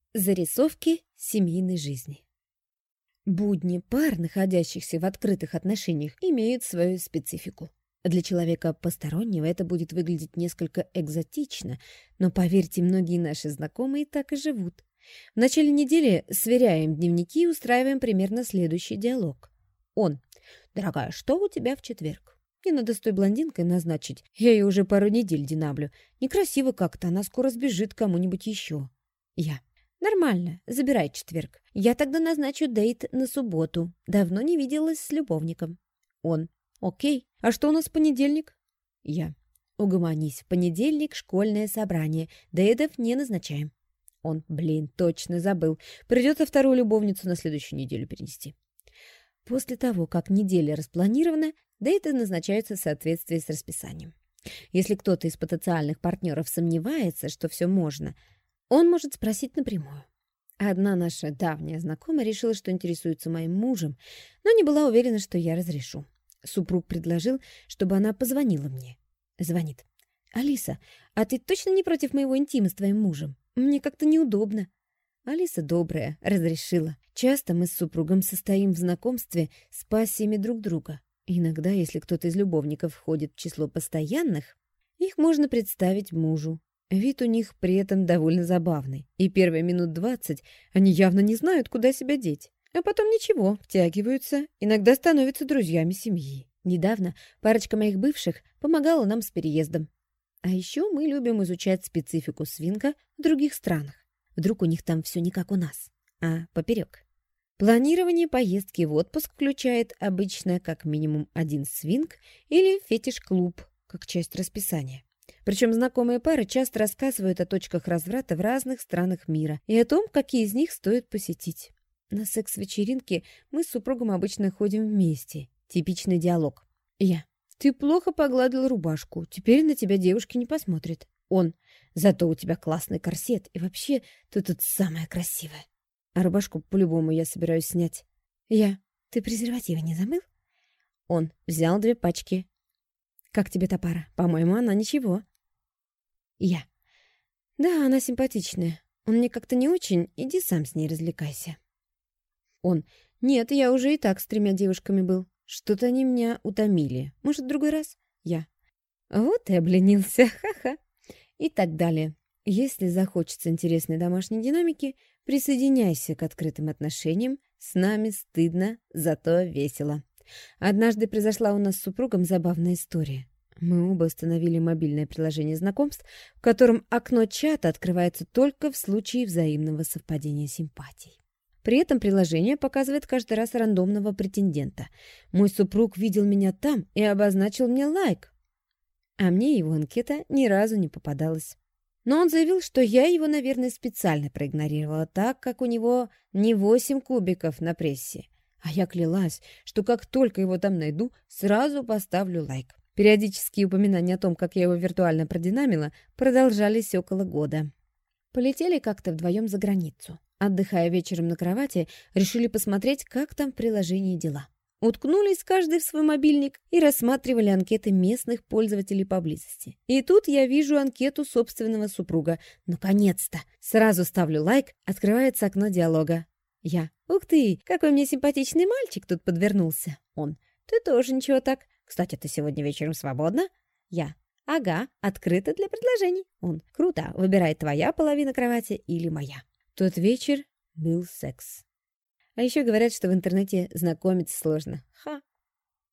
Зарисовки семейной жизни. Будни пар, находящихся в открытых отношениях, имеют свою специфику. Для человека постороннего это будет выглядеть несколько экзотично, но, поверьте, многие наши знакомые так и живут. В начале недели сверяем дневники и устраиваем примерно следующий диалог. Он. «Дорогая, что у тебя в четверг? Мне надо с той блондинкой назначить. Я ее уже пару недель динаблю. Некрасиво как-то, она скоро сбежит кому-нибудь еще». Я. «Нормально, забирай четверг. Я тогда назначу дейт на субботу. Давно не виделась с любовником». Он. «Окей. А что у нас в понедельник?» Я. «Угомонись. В понедельник школьное собрание. Дейтов не назначаем». Он. «Блин, точно забыл. Придется вторую любовницу на следующую неделю перенести». После того, как неделя распланирована, дейты назначаются в соответствии с расписанием. Если кто-то из потенциальных партнеров сомневается, что все можно, он может спросить напрямую. Одна наша давняя знакомая решила, что интересуется моим мужем, но не была уверена, что я разрешу. Супруг предложил, чтобы она позвонила мне. Звонит. «Алиса, а ты точно не против моего интима с твоим мужем? Мне как-то неудобно». Алиса добрая, разрешила. Часто мы с супругом состоим в знакомстве с пассиями друг друга. Иногда, если кто-то из любовников входит в число постоянных, их можно представить мужу. Вид у них при этом довольно забавный, и первые минут 20 они явно не знают, куда себя деть. А потом ничего, втягиваются, иногда становятся друзьями семьи. Недавно парочка моих бывших помогала нам с переездом. А еще мы любим изучать специфику свинга в других странах. Вдруг у них там все не как у нас, а поперек. Планирование поездки в отпуск включает обычно как минимум один свинг или фетиш-клуб, как часть расписания. Причем знакомые пары часто рассказывают о точках разврата в разных странах мира и о том, какие из них стоит посетить. На секс-вечеринке мы с супругом обычно ходим вместе. Типичный диалог. Я. «Ты плохо погладил рубашку. Теперь на тебя девушки не посмотрят». Он. «Зато у тебя классный корсет. И вообще, ты тут самая красивая. А рубашку по-любому я собираюсь снять». Я. «Ты презервативы не забыл?» Он. «Взял 2 пачки». «Как тебе та пара? По-моему, она ничего». Я. «Да, она симпатичная. Он мне как-то не очень. Иди сам с ней развлекайся». Он. «Нет, я уже и так с 3 девушками был. Что-то они меня утомили. Может, в другой раз?» Я. «Вот и обленился. Ха-ха». И так далее. Если захочется интересной домашней динамики, присоединяйся к открытым отношениям. С нами стыдно, зато весело. Однажды произошла у нас с супругом забавная история. Мы оба установили мобильное приложение знакомств, в котором окно чата открывается только в случае взаимного совпадения симпатий. При этом приложение показывает каждый раз рандомного претендента. Мой супруг видел меня там и обозначил мне лайк, а мне его анкета ни разу не попадалась. Но он заявил, что я его, наверное, специально проигнорировала, так как у него не 8 кубиков на прессе. А я клялась, что как только его там найду, сразу поставлю лайк. Периодические упоминания о том, как я его виртуально продинамила, продолжались около года. Полетели как-то вдвоем за границу. Отдыхая вечером на кровати, решили посмотреть, как там в приложении дела. Уткнулись каждый в свой мобильник и рассматривали анкеты местных пользователей поблизости. И тут я вижу анкету собственного супруга. Наконец-то! Сразу ставлю лайк, открывается окно диалога. Я. «Ух ты, какой мне симпатичный мальчик тут подвернулся». Он. «Ты тоже ничего так. Кстати, ты сегодня вечером свободна?» Я. «Ага, открыто для предложений». Он. «Круто, выбирай, твоя половина кровати или моя». Тот вечер был секс. А еще говорят, что в интернете знакомиться сложно. Ха!